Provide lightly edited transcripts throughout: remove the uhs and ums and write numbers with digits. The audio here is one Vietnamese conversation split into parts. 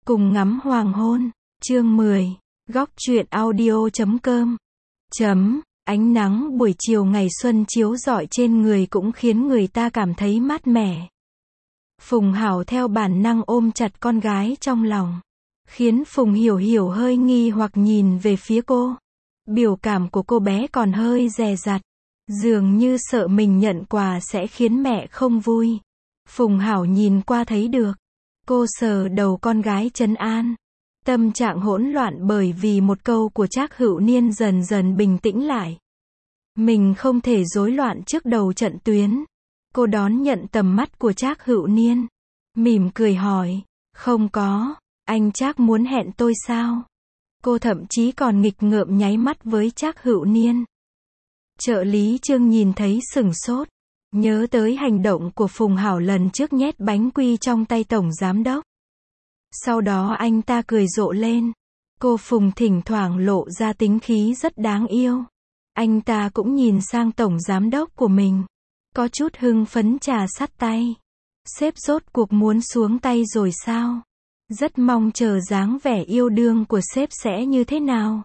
Cùng ngắm hoàng hôn. Chương 10. Góc truyện audio.com. Ánh nắng buổi chiều ngày xuân chiếu rọi trên người cũng khiến người ta cảm thấy mát mẻ. Phùng Hảo theo bản năng ôm chặt con gái trong lòng, khiến Phùng Hiểu Hiểu hơi nghi hoặc nhìn về phía cô. Biểu cảm của cô bé còn hơi dè dặt, dường như sợ mình nhận quà sẽ khiến mẹ không vui. Phùng Hảo nhìn qua thấy được. Cô sờ đầu con gái trấn an. Tâm trạng hỗn loạn bởi vì một câu của Trác Hữu Niên dần dần bình tĩnh lại. Mình không thể rối loạn trước đầu trận tuyến. Cô đón nhận tầm mắt của Trác Hữu Niên, mỉm cười hỏi, không có, anh Trác muốn hẹn tôi sao? Cô thậm chí còn nghịch ngợm nháy mắt với Trác Hữu Niên. Trợ lý Trương nhìn thấy sửng sốt, nhớ tới hành động của Phùng Hảo lần trước nhét bánh quy trong tay tổng giám đốc. Sau đó anh ta cười rộ lên. Cô Phùng thỉnh thoảng lộ ra tính khí rất đáng yêu. Anh ta cũng nhìn sang tổng giám đốc của mình, có chút hưng phấn trà sắt tay. Sếp rốt cuộc muốn xuống tay rồi sao? Rất mong chờ dáng vẻ yêu đương của sếp sẽ như thế nào.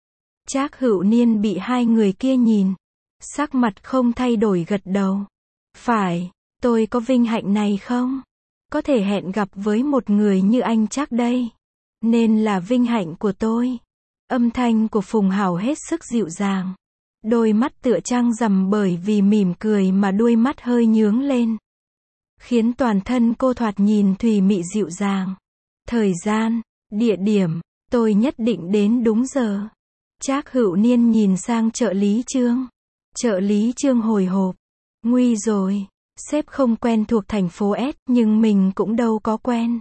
Trác Hữu Niên bị hai người kia nhìn, sắc mặt không thay đổi gật đầu. Phải, tôi có vinh hạnh này không? Có thể hẹn gặp với một người như anh Trác đây. Nên là vinh hạnh của tôi. Âm thanh của Phùng Hảo hết sức dịu dàng. Đôi mắt tựa trăng rằm bởi vì mỉm cười mà đuôi mắt hơi nhướng lên, khiến toàn thân cô thoạt nhìn thùy mị dịu dàng. Thời gian, địa điểm, tôi nhất định đến đúng giờ. Trác Hữu Niên nhìn sang trợ lý Trương. Trợ lý Trương hồi hộp. Nguy rồi, sếp không quen thuộc thành phố S, nhưng mình cũng đâu có quen.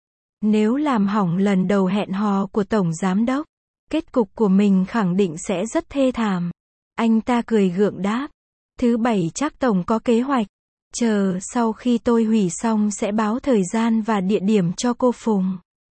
Nếu làm hỏng lần đầu hẹn hò của tổng giám đốc, kết cục của mình khẳng định sẽ rất thê thảm. Anh ta cười gượng đáp. Thứ bảy Trác tổng có kế hoạch. Chờ sau khi tôi hủy xong sẽ báo thời gian và địa điểm cho cô Phùng.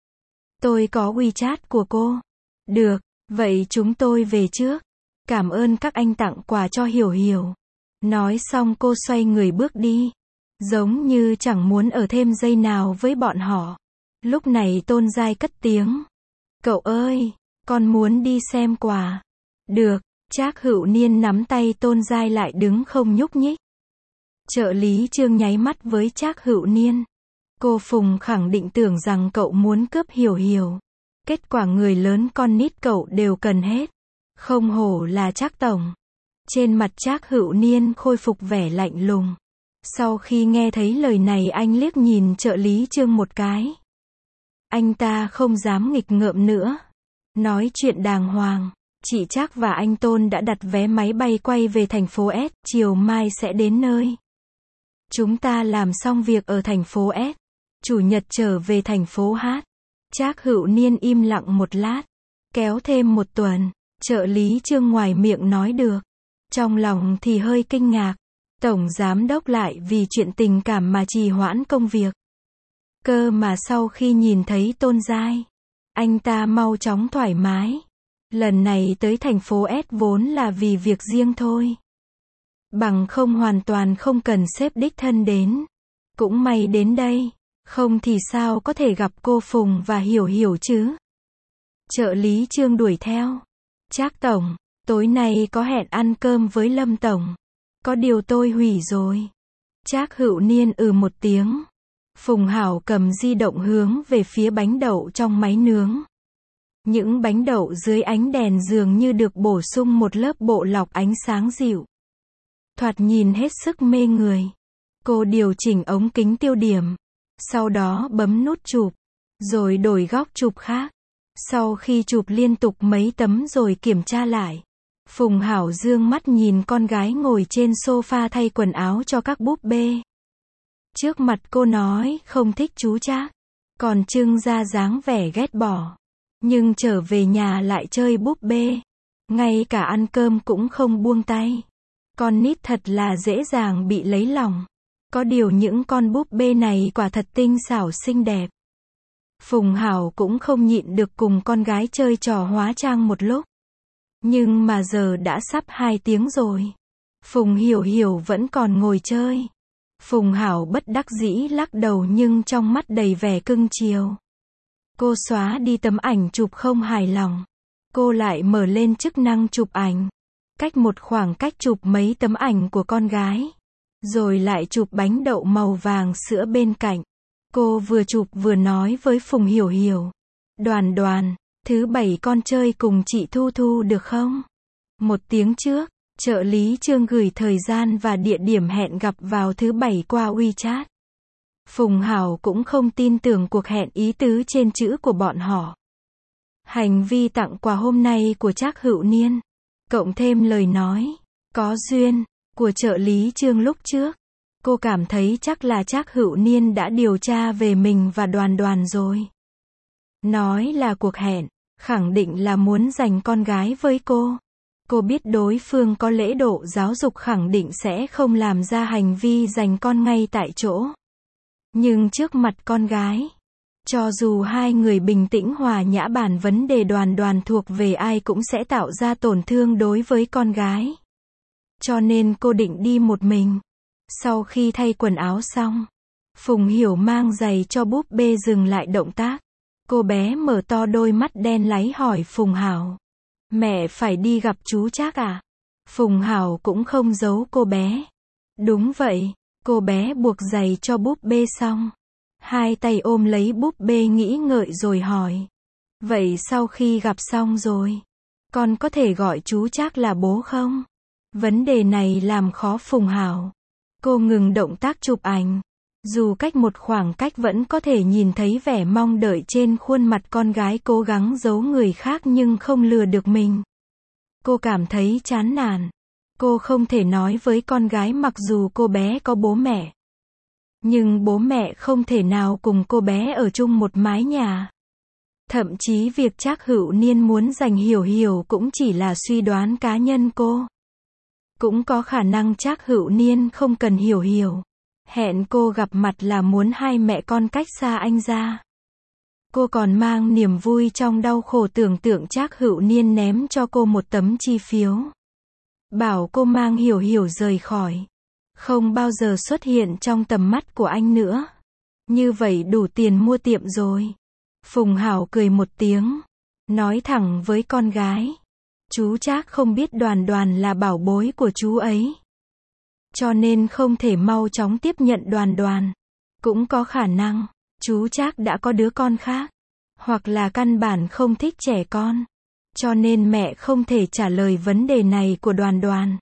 Tôi có WeChat của cô. Được, vậy chúng tôi về trước. Cảm ơn các anh tặng quà cho Hiểu Hiểu. Nói xong cô xoay người bước đi, giống như chẳng muốn ở thêm giây nào với bọn họ. Lúc này Tôn Giai cất tiếng. Cậu ơi, con muốn đi xem quà. Được. Trác Hữu Niên nắm tay Tôn Giai lại đứng không nhúc nhích. Trợ lý Trương nháy mắt với Trác Hữu Niên. Cô Phùng khẳng định tưởng rằng cậu muốn cướp Hiểu Hiểu. Kết quả người lớn con nít cậu đều cần hết. Không hổ là Trác tổng. Trên mặt Trác Hữu Niên khôi phục vẻ lạnh lùng. Sau khi nghe thấy lời này anh liếc nhìn trợ lý Trương một cái. Anh ta không dám nghịch ngợm nữa. Nói chuyện đàng hoàng. Chị Trác và anh Tôn đã đặt vé máy bay quay về thành phố S, chiều mai sẽ đến nơi. Chúng ta làm xong việc ở thành phố S, chủ nhật trở về thành phố H. Trác Hữu Niên im lặng một lát, kéo thêm một tuần. Trợ lý Trương ngoài miệng nói được, trong lòng thì hơi kinh ngạc. Tổng giám đốc lại vì chuyện tình cảm mà trì hoãn công việc. Cơ mà sau khi nhìn thấy Tôn Giai, anh ta mau chóng thoải mái. Lần này tới thành phố S vốn là vì việc riêng thôi. Bằng không hoàn toàn không cần sếp đích thân đến. Cũng may đến đây, không thì sao có thể gặp cô Phùng và Hiểu Hiểu chứ. Trợ lý Trương đuổi theo. Trác tổng, tối nay có hẹn ăn cơm với Lâm tổng. Có điều tôi hủy rồi. Trác Hữu Niên một tiếng. Phùng Hảo cầm di động hướng về phía bánh đậu trong máy nướng. Những bánh đậu dưới ánh đèn dường như được bổ sung một lớp bộ lọc ánh sáng dịu. Thoạt nhìn hết sức mê người. Cô điều chỉnh ống kính tiêu điểm. Sau đó bấm nút chụp. Rồi đổi góc chụp khác. Sau khi chụp liên tục mấy tấm rồi kiểm tra lại. Phùng Hảo dương mắt nhìn con gái ngồi trên sofa thay quần áo cho các búp bê. Trước mặt cô nói không thích chú Trác. Còn trưng ra dáng vẻ ghét bỏ. Nhưng trở về nhà lại chơi búp bê. Ngay cả ăn cơm cũng không buông tay. Con nít thật là dễ dàng bị lấy lòng. Có điều những con búp bê này quả thật tinh xảo xinh đẹp. Phùng Hảo cũng không nhịn được cùng con gái chơi trò hóa trang một lúc. Nhưng mà giờ đã sắp 2 tiếng rồi. Phùng Hiểu Hiểu vẫn còn ngồi chơi. Phùng Hảo bất đắc dĩ lắc đầu nhưng trong mắt đầy vẻ cưng chiều. Cô xóa đi tấm ảnh chụp không hài lòng. Cô lại mở lên chức năng chụp ảnh. Cách một khoảng cách chụp mấy tấm ảnh của con gái. Rồi lại chụp bánh đậu màu vàng sữa bên cạnh. Cô vừa chụp vừa nói với Phùng Hiểu Hiểu. Đoàn Đoàn, thứ bảy con chơi cùng chị Thu Thu được không? 1 tiếng trước, trợ lý Trương gửi thời gian và địa điểm hẹn gặp vào thứ bảy qua WeChat. Phùng Hảo cũng không tin tưởng cuộc hẹn ý tứ trên chữ của bọn họ. Hành vi tặng quà hôm nay của Trác Hữu Niên, cộng thêm lời nói, có duyên, của trợ lý Trương lúc trước. Cô cảm thấy chắc là Trác Hữu Niên đã điều tra về mình và Đoàn Đoàn rồi. Nói là cuộc hẹn, khẳng định là muốn giành con gái với cô. Cô biết đối phương có lễ độ giáo dục khẳng định sẽ không làm ra hành vi giành con ngay tại chỗ. Nhưng trước mặt con gái, cho dù hai người bình tĩnh hòa nhã bàn vấn đề Đoàn Đoàn thuộc về ai cũng sẽ tạo ra tổn thương đối với con gái. Cho nên cô định đi một mình. Sau khi thay quần áo xong, Phùng Hiểu mang giày cho búp bê dừng lại động tác. Cô bé mở to đôi mắt đen láy hỏi Phùng Hảo. Mẹ phải đi gặp chú Trác à? Phùng Hảo cũng không giấu cô bé. Đúng vậy, cô bé buộc giày cho búp bê xong. Hai tay ôm lấy búp bê nghĩ ngợi rồi hỏi. Vậy sau khi gặp xong rồi, con có thể gọi chú Trác là bố không? Vấn đề này làm khó Phùng Hảo. Cô ngừng động tác chụp ảnh. Dù cách một khoảng cách vẫn có thể nhìn thấy vẻ mong đợi trên khuôn mặt con gái cố gắng giấu người khác nhưng không lừa được mình. Cô cảm thấy chán nản. Cô không thể nói với con gái mặc dù cô bé có bố mẹ. Nhưng bố mẹ không thể nào cùng cô bé ở chung một mái nhà. Thậm chí việc Trác Hữu Niên muốn giành Hiểu Hiểu cũng chỉ là suy đoán cá nhân cô. Cũng có khả năng Trác Hữu Niên không cần Hiểu Hiểu. Hẹn cô gặp mặt là muốn hai mẹ con cách xa anh ra. Cô còn mang niềm vui trong đau khổ tưởng tượng Trác Hữu Niên ném cho cô một tấm chi phiếu. Bảo cô mang Hiểu Hiểu rời khỏi. Không bao giờ xuất hiện trong tầm mắt của anh nữa. Như vậy đủ tiền mua tiệm rồi. Phùng Hảo cười một tiếng. Nói thẳng với con gái. Chú Trác không biết Đoàn Đoàn là bảo bối của chú ấy. Cho nên không thể mau chóng tiếp nhận Đoàn Đoàn. Cũng có khả năng, chú Trác đã có đứa con khác. Hoặc là căn bản không thích trẻ con. Cho nên mẹ không thể trả lời vấn đề này của Đoàn Đoàn.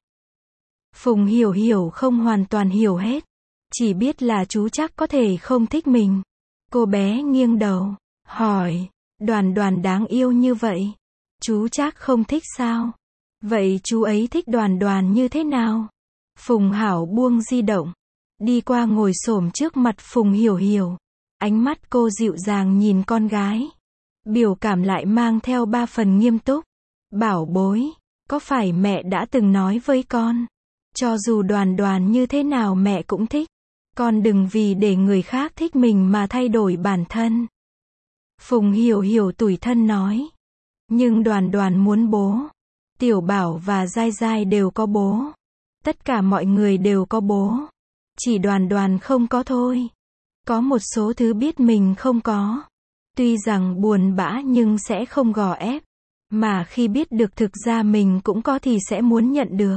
Phùng Hiểu Hiểu không hoàn toàn hiểu hết. Chỉ biết là chú Trác có thể không thích mình. Cô bé nghiêng đầu, hỏi, Đoàn Đoàn đáng yêu như vậy. Chú Trác không thích sao? Vậy chú ấy thích Đoàn Đoàn như thế nào? Phùng Hảo buông di động. Đi qua ngồi xổm trước mặt Phùng Hiểu Hiểu. Ánh mắt cô dịu dàng nhìn con gái. Biểu cảm lại mang theo 3 phần nghiêm túc. Bảo bối, có phải mẹ đã từng nói với con? Cho dù Đoàn Đoàn như thế nào mẹ cũng thích. Con đừng vì để người khác thích mình mà thay đổi bản thân. Phùng Hiểu Hiểu tủi thân nói. Nhưng Đoàn Đoàn muốn bố. Tiểu Bảo và Giai Giai đều có bố. Tất cả mọi người đều có bố. Chỉ Đoàn Đoàn không có thôi. Có một số thứ biết mình không có. Tuy rằng buồn bã nhưng sẽ không gò ép. Mà khi biết được thực ra mình cũng có thì sẽ muốn nhận được.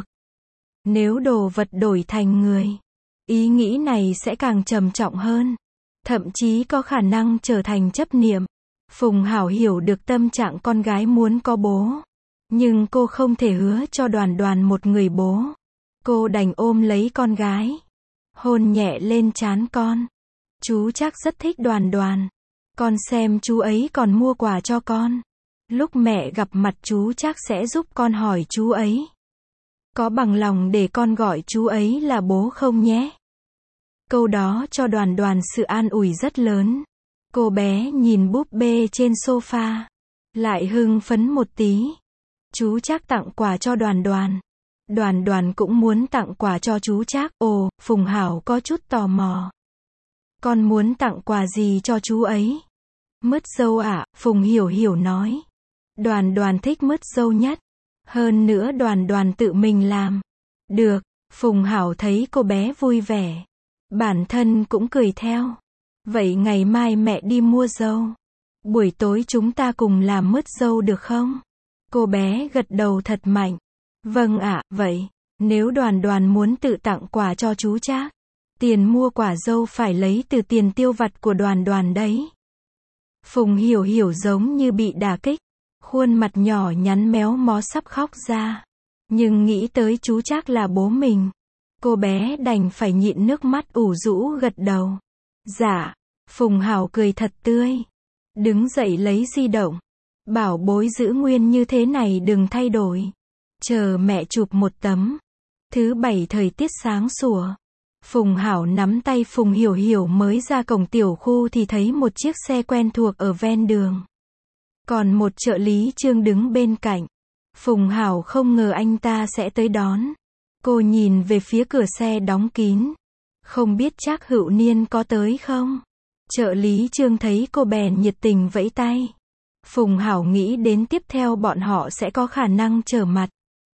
Nếu đồ vật đổi thành người, ý nghĩ này sẽ càng trầm trọng hơn. Thậm chí có khả năng trở thành chấp niệm. Phùng Hảo hiểu được tâm trạng con gái muốn có bố. Nhưng cô không thể hứa cho Đoàn Đoàn một người bố. Cô đành ôm lấy con gái. Hôn nhẹ lên trán con. Chú Trác rất thích Đoàn Đoàn. Con xem chú ấy còn mua quà cho con. Lúc mẹ gặp mặt chú Trác sẽ giúp con hỏi chú ấy. Có bằng lòng để con gọi chú ấy là bố không nhé? Câu đó cho Đoàn Đoàn sự an ủi rất lớn. Cô bé nhìn búp bê trên sofa. Lại hưng phấn một tí. Chú Trác tặng quà cho Đoàn Đoàn. Đoàn Đoàn cũng muốn tặng quà cho chú Trác. Ồ, Phùng Hảo có chút tò mò. Con muốn tặng quà gì cho chú ấy? Mứt dâu ạ, Phùng Hiểu Hiểu nói. Đoàn Đoàn thích mứt dâu nhất. Hơn nữa Đoàn Đoàn tự mình làm. Được, Phùng Hảo thấy cô bé vui vẻ. Bản thân cũng cười theo. Vậy ngày mai mẹ đi mua dâu. Buổi tối chúng ta cùng làm mứt dâu được không? Cô bé gật đầu thật mạnh. Vâng ạ, vậy, nếu Đoàn Đoàn muốn tự tặng quà cho chú Trác, tiền mua quả dâu phải lấy từ tiền tiêu vặt của Đoàn Đoàn đấy. Phùng Hiểu Hiểu giống như bị đả kích, khuôn mặt nhỏ nhắn méo mó sắp khóc ra. Nhưng nghĩ tới chú Trác là bố mình, cô bé đành phải nhịn nước mắt ủ rũ gật đầu. Dạ, Phùng Hảo cười thật tươi. Đứng dậy lấy di động. Bảo bối giữ nguyên như thế này đừng thay đổi. Chờ mẹ chụp một tấm. Thứ bảy thời tiết sáng sủa. Phùng Hảo nắm tay Phùng Hiểu Hiểu mới ra cổng tiểu khu thì thấy một chiếc xe quen thuộc ở ven đường. Còn một trợ lý Trương đứng bên cạnh. Phùng Hảo không ngờ anh ta sẽ tới đón. Cô nhìn về phía cửa xe đóng kín. Không biết Trác Hữu Niên có tới không? Trợ lý Trương thấy cô bèn nhiệt tình vẫy tay. Phùng Hảo nghĩ đến tiếp theo bọn họ sẽ có khả năng trở mặt.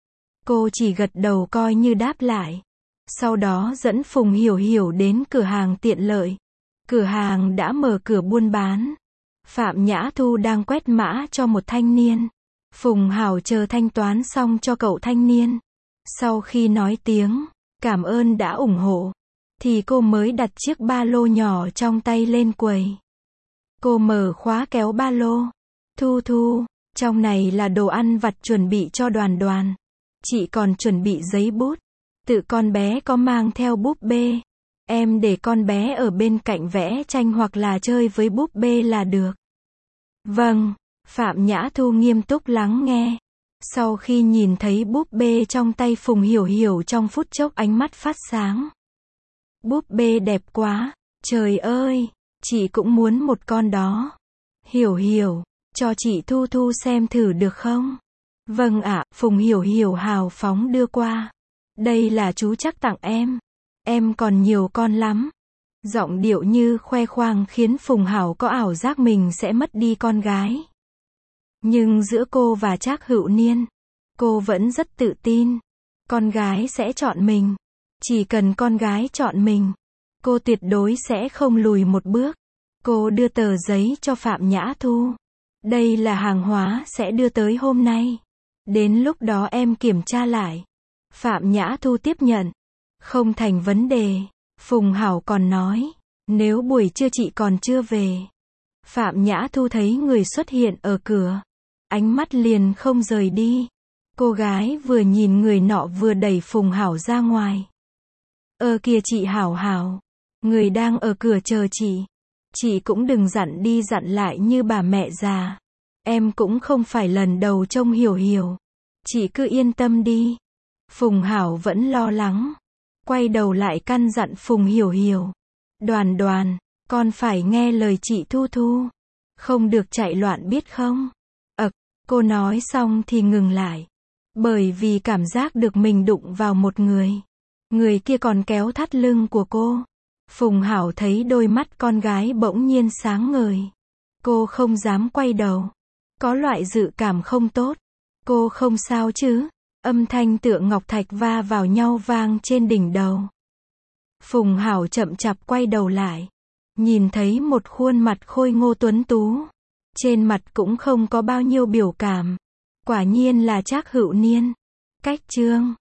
Cô chỉ gật đầu coi như đáp lại. Sau đó dẫn Phùng Hiểu Hiểu đến cửa hàng tiện lợi. Cửa hàng đã mở cửa buôn bán. Phạm Nhã Thu đang quét mã cho một thanh niên. Phùng Hảo chờ thanh toán xong cho cậu thanh niên. Sau khi nói tiếng cảm ơn đã ủng hộ, thì cô mới đặt chiếc ba lô nhỏ trong tay lên quầy. Cô mở khóa kéo ba lô. Thu Thu, trong này là đồ ăn vặt chuẩn bị cho Đoàn Đoàn. Chị còn chuẩn bị giấy bút. Tự con bé có mang theo búp bê. Em để con bé ở bên cạnh vẽ tranh hoặc là chơi với búp bê là được. Vâng, Phạm Nhã Thu nghiêm túc lắng nghe. Sau khi nhìn thấy búp bê trong tay Phùng Hiểu Hiểu trong phút chốc ánh mắt phát sáng. Búp bê đẹp quá, trời ơi, chị cũng muốn một con đó. Hiểu Hiểu, cho chị Thu Thu xem thử được không? Vâng ạ, Phùng Hiểu Hiểu hào phóng đưa qua. Đây là chú Trác tặng em còn nhiều con lắm. Giọng điệu như khoe khoang khiến Phùng Hảo có ảo giác mình sẽ mất đi con gái. Nhưng giữa cô và Trác Hữu Niên, cô vẫn rất tự tin. Con gái sẽ chọn mình. Chỉ cần con gái chọn mình, cô tuyệt đối sẽ không lùi một bước. Cô đưa tờ giấy cho Phạm Nhã Thu. Đây là hàng hóa sẽ đưa tới hôm nay. Đến lúc đó em kiểm tra lại. Phạm Nhã Thu tiếp nhận. Không thành vấn đề. Phùng Hảo còn nói, nếu buổi trưa chị còn chưa về. Phạm Nhã Thu thấy người xuất hiện ở cửa. Ánh mắt liền không rời đi. Cô gái vừa nhìn người nọ vừa đẩy Phùng Hảo ra ngoài. Kìa chị Hảo Hảo. Người đang ở cửa chờ chị. Chị cũng đừng dặn đi dặn lại như bà mẹ già. Em cũng không phải lần đầu trông Hiểu Hiểu. Chị cứ yên tâm đi. Phùng Hảo vẫn lo lắng. Quay đầu lại căn dặn Phùng Hiểu Hiểu. Đoàn Đoàn, con phải nghe lời chị Thu Thu. Không được chạy loạn biết không? Cô nói xong thì ngừng lại. Bởi vì cảm giác được mình đụng vào một người. Người kia còn kéo thắt lưng của cô. Phùng Hảo thấy đôi mắt con gái bỗng nhiên sáng ngời. Cô không dám quay đầu. Có loại dự cảm không tốt. Cô không sao chứ? Âm thanh tựa ngọc thạch va vào nhau vang trên đỉnh đầu. Phùng Hảo chậm chạp quay đầu lại. Nhìn thấy một khuôn mặt khôi ngô tuấn tú. Trên mặt cũng không có bao nhiêu biểu cảm. Quả nhiên là Trác Hữu Niên. Cách chương